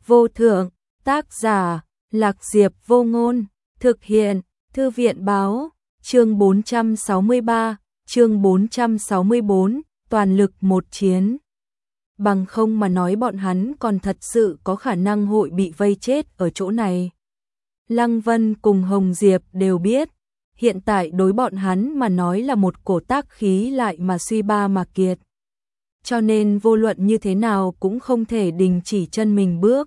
vô thượng, tác giả, Lạc Diệp Vô Ngôn, thực hiện, Thư viện báo, chương 463, chương 464, toàn lực một chiến. Bằng không mà nói bọn hắn còn thật sự có khả năng hội bị vây chết ở chỗ này. Lăng Vân cùng Hồng Diệp đều biết, hiện tại đối bọn hắn mà nói là một cổ tác khí lại mà suy ba mà kiệt. Cho nên vô luận như thế nào cũng không thể đình chỉ chân mình bước.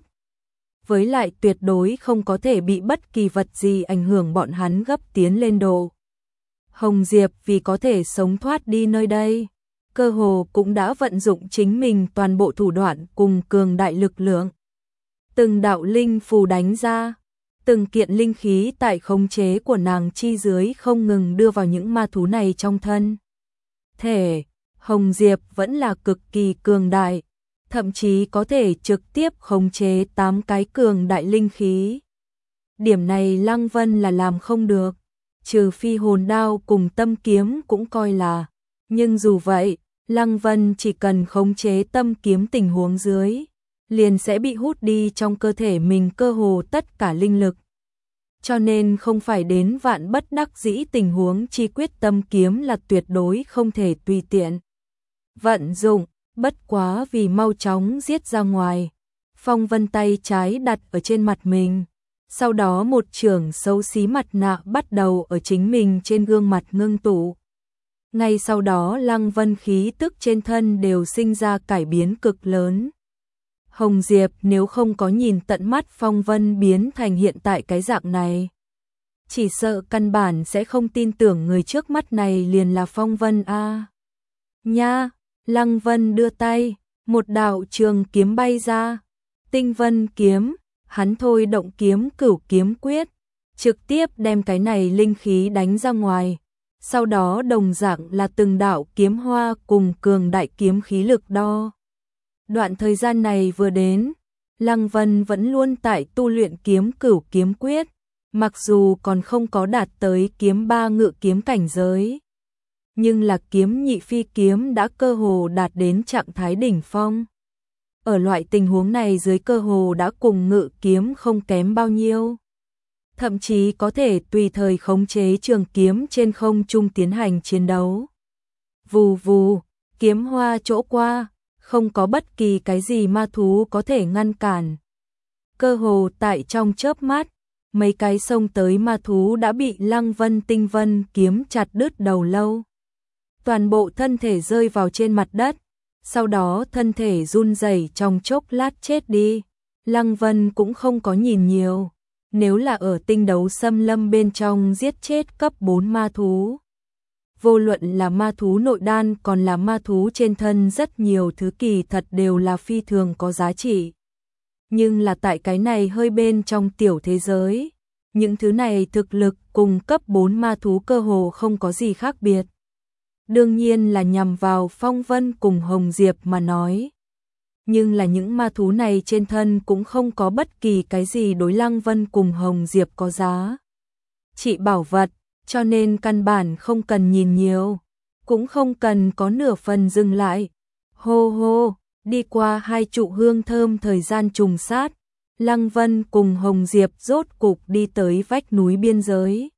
Với lại tuyệt đối không có thể bị bất kỳ vật gì ảnh hưởng bọn hắn gấp tiến lên độ. Hồng Diệp vì có thể sống thoát đi nơi đây, cơ hồ cũng đã vận dụng chính mình toàn bộ thủ đoạn cùng cường đại lực lượng. Từng đạo linh phù đánh ra, từng kiện linh khí tại khống chế của nàng chi dưới không ngừng đưa vào những ma thú này trong thân thể. Hồng Diệp vẫn là cực kỳ cường đại, thậm chí có thể trực tiếp khống chế 8 cái cường đại linh khí. Điểm này Lăng Vân là làm không được, trừ phi hồn đao cùng tâm kiếm cũng coi là. Nhưng dù vậy, Lăng Vân chỉ cần khống chế tâm kiếm tình huống dưới, liền sẽ bị hút đi trong cơ thể mình cơ hồ tất cả linh lực. Cho nên không phải đến vạn bất đắc dĩ tình huống chi quyết tâm kiếm là tuyệt đối không thể tùy tiện vận dụng, bất quá vì mau chóng giết ra ngoài. Phong Vân tay trái đặt ở trên mặt mình, sau đó một chưởng xấu xí mặt nạ bắt đầu ở chính mình trên gương mặt ngưng tụ. Ngay sau đó Lăng Vân khí tức trên thân đều sinh ra cải biến cực lớn. Hồng Diệp nếu không có nhìn tận mắt Phong Vân biến thành hiện tại cái dạng này, chỉ sợ căn bản sẽ không tin tưởng người trước mắt này liền là Phong Vân a. Nha, Lăng Vân đưa tay, một đạo trường kiếm bay ra, Tinh Vân kiếm, hắn thôi động kiếm Cửu Kiếm Quyết, trực tiếp đem cái này linh khí đánh ra ngoài. Sau đó đồng dạng là từng đạo kiếm hoa cùng cường đại kiếm khí lực đo. Đoạn thời gian này vừa đến, Lăng Vân vẫn luôn tại tu luyện kiếm Cửu Kiếm Quyết, mặc dù còn không có đạt tới kiếm ba ngự kiếm cảnh giới, nhưng là kiếm nhị phi kiếm đã cơ hồ đạt đến trạng thái đỉnh phong. Ở loại tình huống này dưới cơ hồ đã cùng ngự kiếm không kém bao nhiêu. Thậm chí có thể tùy thời khống chế trường kiếm trên không trung tiến hành chiến đấu. Vù vù, kiếm hoa chỗ qua, không có bất kỳ cái gì ma thú có thể ngăn cản. Cơ hồ tại trong chớp mắt, mấy cái xông tới ma thú đã bị Lăng Vân Tinh Vân kiếm chặt đứt đầu lâu. Toàn bộ thân thể rơi vào trên mặt đất, sau đó thân thể run rẩy trong chốc lát chết đi. Lăng Vân cũng không có nhìn nhiều, nếu là ở tinh đấu xâm lâm bên trong giết chết cấp 4 ma thú, vô luận là ma thú nội đan còn là ma thú trên thân rất nhiều thứ kỳ thật đều là phi thường có giá trị. Nhưng là tại cái này hơi bên trong tiểu thế giới, những thứ này thực lực cùng cấp 4 ma thú cơ hồ không có gì khác biệt. Đương nhiên là nhằm vào Phong Vân cùng Hồng Diệp mà nói. Nhưng là những ma thú này trên thân cũng không có bất kỳ cái gì đối Lăng Vân cùng Hồng Diệp có giá trị bảo vật, cho nên căn bản không cần nhìn nhiều, cũng không cần có nửa phần dừng lại. Hô hô, đi qua 2 trụ hương thơm thời gian trùng sát, Lăng Vân cùng Hồng Diệp rốt cục đi tới vách núi biên giới.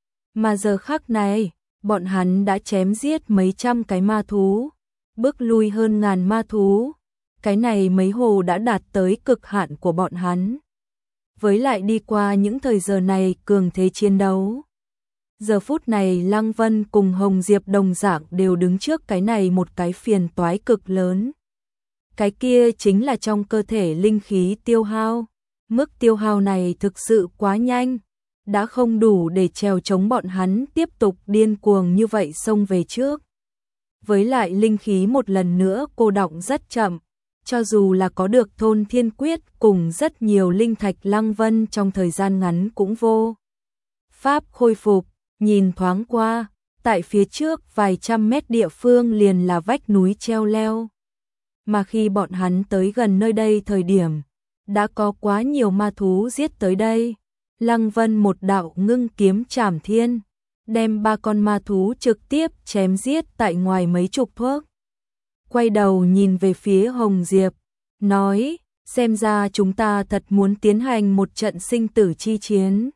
Mà giờ khắc này, bọn hắn đã chém giết mấy trăm cái ma thú, bước lui hơn ngàn ma thú. Cái này mấy hồ đã đạt tới cực hạn của bọn hắn. Với lại đi qua những thời giờ này cường thế chiến đấu, giờ phút này Lăng Vân cùng Hồng Diệp đồng dạng đều đứng trước cái này một cái phiền toái cực lớn. Cái kia chính là trong cơ thể linh khí tiêu hao. Mức tiêu hao này thực sự quá nhanh, đã không đủ để trèo chống bọn hắn tiếp tục điên cuồng như vậy xông về trước. Với lại linh khí một lần nữa cô đọng rất chậm, cho dù là có được Thôn Thiên Quyết cùng rất nhiều linh thạch, Lăng Vân trong thời gian ngắn cũng vô pháp khôi phục. Nhìn thoáng qua, tại phía trước vài trăm mét địa phương liền là vách núi treo leo. Mà khi bọn hắn tới gần nơi đây thời điểm, đã có quá nhiều ma thú giết tới đây. Lăng Vân một đạo ngưng kiếm trảm thiên, đem 3 con ma thú trực tiếp chém giết tại ngoài mấy chục thước. Quay đầu nhìn về phía Hồng Diệp, nói, xem ra chúng ta thật muốn tiến hành một trận sinh tử chi chiến.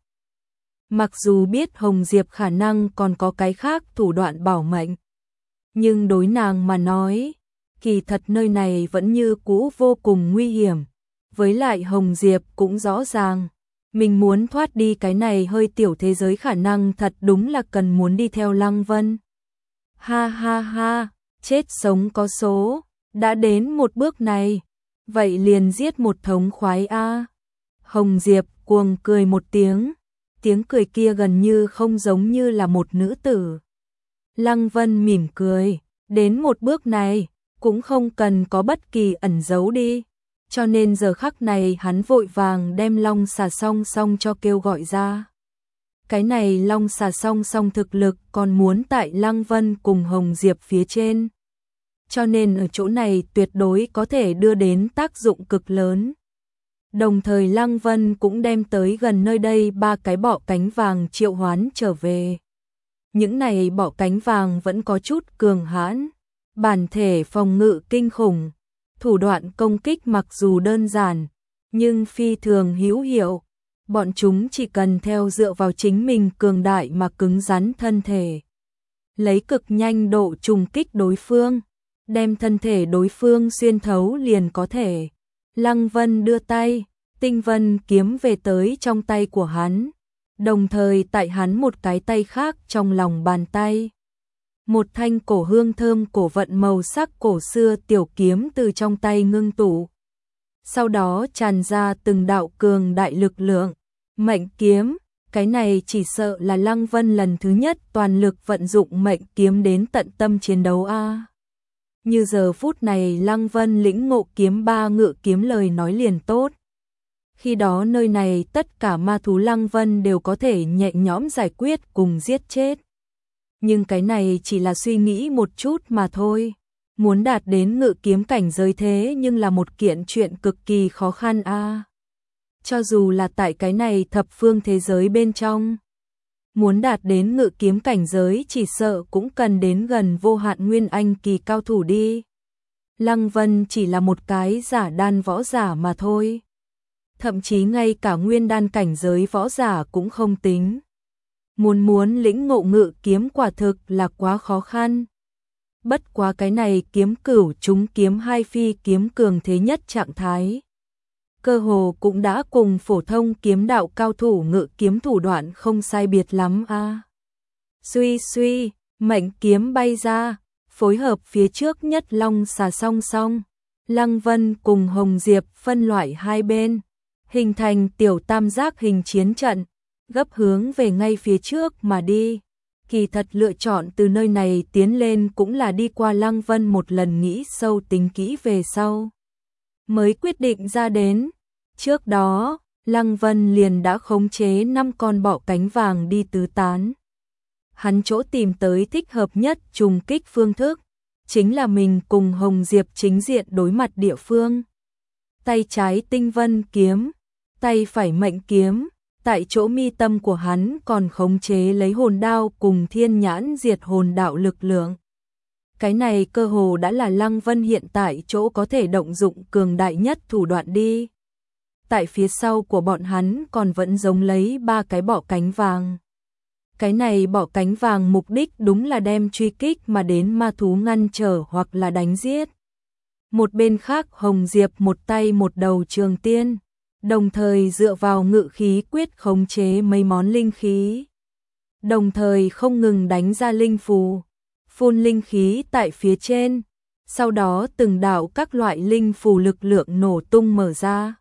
Mặc dù biết Hồng Diệp khả năng còn có cái khác thủ đoạn bảo mệnh, nhưng đối nàng mà nói, kỳ thật nơi này vẫn như cũ vô cùng nguy hiểm. Với lại Hồng Diệp cũng rõ ràng, mình muốn thoát đi cái này hơi tiểu thế giới khả năng thật đúng là cần muốn đi theo Lăng Vân. Ha ha ha, chết sống có số, đã đến một bước này, vậy liền giết một thống khoái a. Hồng Diệp cuồng cười một tiếng cười kia gần như không giống như là một nữ tử. Lăng Vân mỉm cười, đến một bước này, cũng không cần có bất kỳ ẩn giấu đi. Cho nên giờ khắc này hắn vội vàng đem Long Xà Song Song cho kêu gọi ra. Cái này Long Xà Song Song thực lực còn muốn tại Lăng Vân cùng Hồng Diệp phía trên. Cho nên ở chỗ này tuyệt đối có thể đưa đến tác dụng cực lớn. Đồng thời Lăng Vân cũng đem tới gần nơi đây 3 cái bọ cánh vàng triệu hoán trở về. Những này bọ cánh vàng vẫn có chút cường hãn, bản thể phòng ngự kinh khủng, thủ đoạn công kích mặc dù đơn giản, nhưng phi thường hữu hiệu. Bọn chúng chỉ cần theo dựa vào chính mình cường đại mà cứng rắn thân thể, lấy cực nhanh độ trùng kích đối phương, đem thân thể đối phương xuyên thấu liền có thể. Lăng Vân đưa tay, Tinh Vân kiếm về tới trong tay của hắn, đồng thời tại hắn một cái tay khác trong lòng bàn tay. Một thanh cổ hương thơm cổ vận màu sắc cổ xưa tiểu kiếm từ trong tay ngưng tụ. Sau đó tràn ra từng đạo cường đại lực lượng, mệnh kiếm, cái này chỉ sợ là Lăng Vân lần thứ nhất toàn lực vận dụng mệnh kiếm đến tận tâm chiến đấu a. Như giờ phút này Lăng Vân lĩnh ngộ kiếm ba ngự kiếm lời nói liền tốt. Khi đó nơi này tất cả ma thú Lăng Vân đều có thể nhẹ nhõm giải quyết cùng giết chết. Nhưng cái này chỉ là suy nghĩ một chút mà thôi. Muốn đạt đến ngự kiếm cảnh giới thế nhưng là một kiện chuyện cực kỳ khó khăn a. Cho dù là tại cái này thập phương thế giới bên trong, muốn đạt đến ngự kiếm cảnh giới chỉ sợ cũng cần đến gần vô hạn nguyên anh kỳ cao thủ đi. Lăng Vân chỉ là một cái giả đan võ giả mà thôi. Thậm chí ngay cả nguyên đan cảnh giới võ giả cũng không tính. Muốn lĩnh ngộ ngự kiếm quả thực là quá khó khăn. Bất quá cái này kiếm cửu chúng kiếm hai phi kiếm cường thế nhất trạng thái, cơ hồ cũng đã cùng phổ thông kiếm đạo cao thủ ngự kiếm thủ đoạn không sai biệt lắm a. Suy suy, mệnh kiếm bay ra, phối hợp phía trước nhất Long Xà Song Song, Lăng Vân cùng Hồng Diệp phân loại hai bên, hình thành tiểu tam giác hình chiến trận, gấp hướng về ngay phía trước mà đi. Kỳ thật lựa chọn từ nơi này tiến lên cũng là đi qua Lăng Vân một lần nghĩ sâu tính kỹ về sau mới quyết định ra đến. Trước đó, Lăng Vân liền đã khống chế 5 con bọ cánh vàng đi tứ tán. Hắn chỗ tìm tới thích hợp nhất trùng kích phương thức, chính là mình cùng Hồng Diệp chính diện đối mặt địa phương. Tay trái Tinh Vân kiếm, tay phải mệnh kiếm, tại chỗ mi tâm của hắn còn khống chế lấy hồn đao cùng thiên nhãn diệt hồn đạo lực lượng. Cái này cơ hồ đã là Lăng Vân hiện tại chỗ có thể động dụng cường đại nhất thủ đoạn đi. Tại phía sau của bọn hắn còn vẫn giống lấy 3 cái bọ cánh vàng. Cái này bọ cánh vàng mục đích đúng là đem truy kích mà đến ma thú ngăn trở hoặc là đánh giết. Một bên khác Hồng Diệp một tay một đầu trường tiên, đồng thời dựa vào ngự khí quyết khống chế mấy món linh khí. Đồng thời không ngừng đánh ra linh phù, phun linh khí tại phía trên, sau đó từng đạo các loại linh phù lực lượng nổ tung mở ra.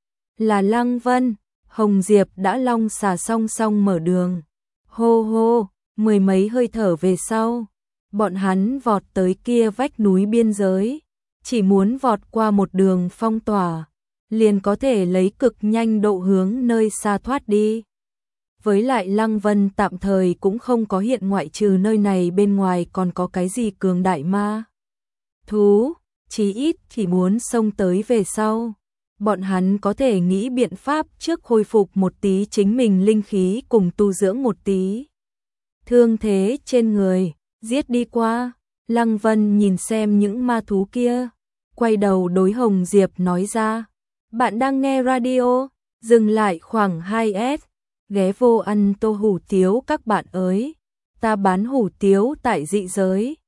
Là Lăng Vân, Hồng Diệp đã Long Xà Song Song mở đường. Hô hô, 10 mấy hơi thở về sau, bọn hắn vọt tới kia vách núi biên giới, chỉ muốn vọt qua một đường phong tỏa, liền có thể lấy cực nhanh độ hướng nơi xa thoát đi. Với lại Lăng Vân tạm thời cũng không có hiện ngoại trừ nơi này bên ngoài còn có cái gì cường đại ma thú, chí ít chỉ muốn xông tới về sau. Bọn hắn có thể nghĩ biện pháp trước khôi phục một tí chính mình linh khí cùng tu dưỡng một tí thương thế trên người, giết đi qua. Lăng Vân nhìn xem những ma thú kia, quay đầu đối Hồng Diệp nói ra, Bạn đang nghe radio, dừng lại khoảng 2S, ghé vô ăn tô hủ tiếu các bạn ơi. Ta bán hủ tiếu tại Dị Giới.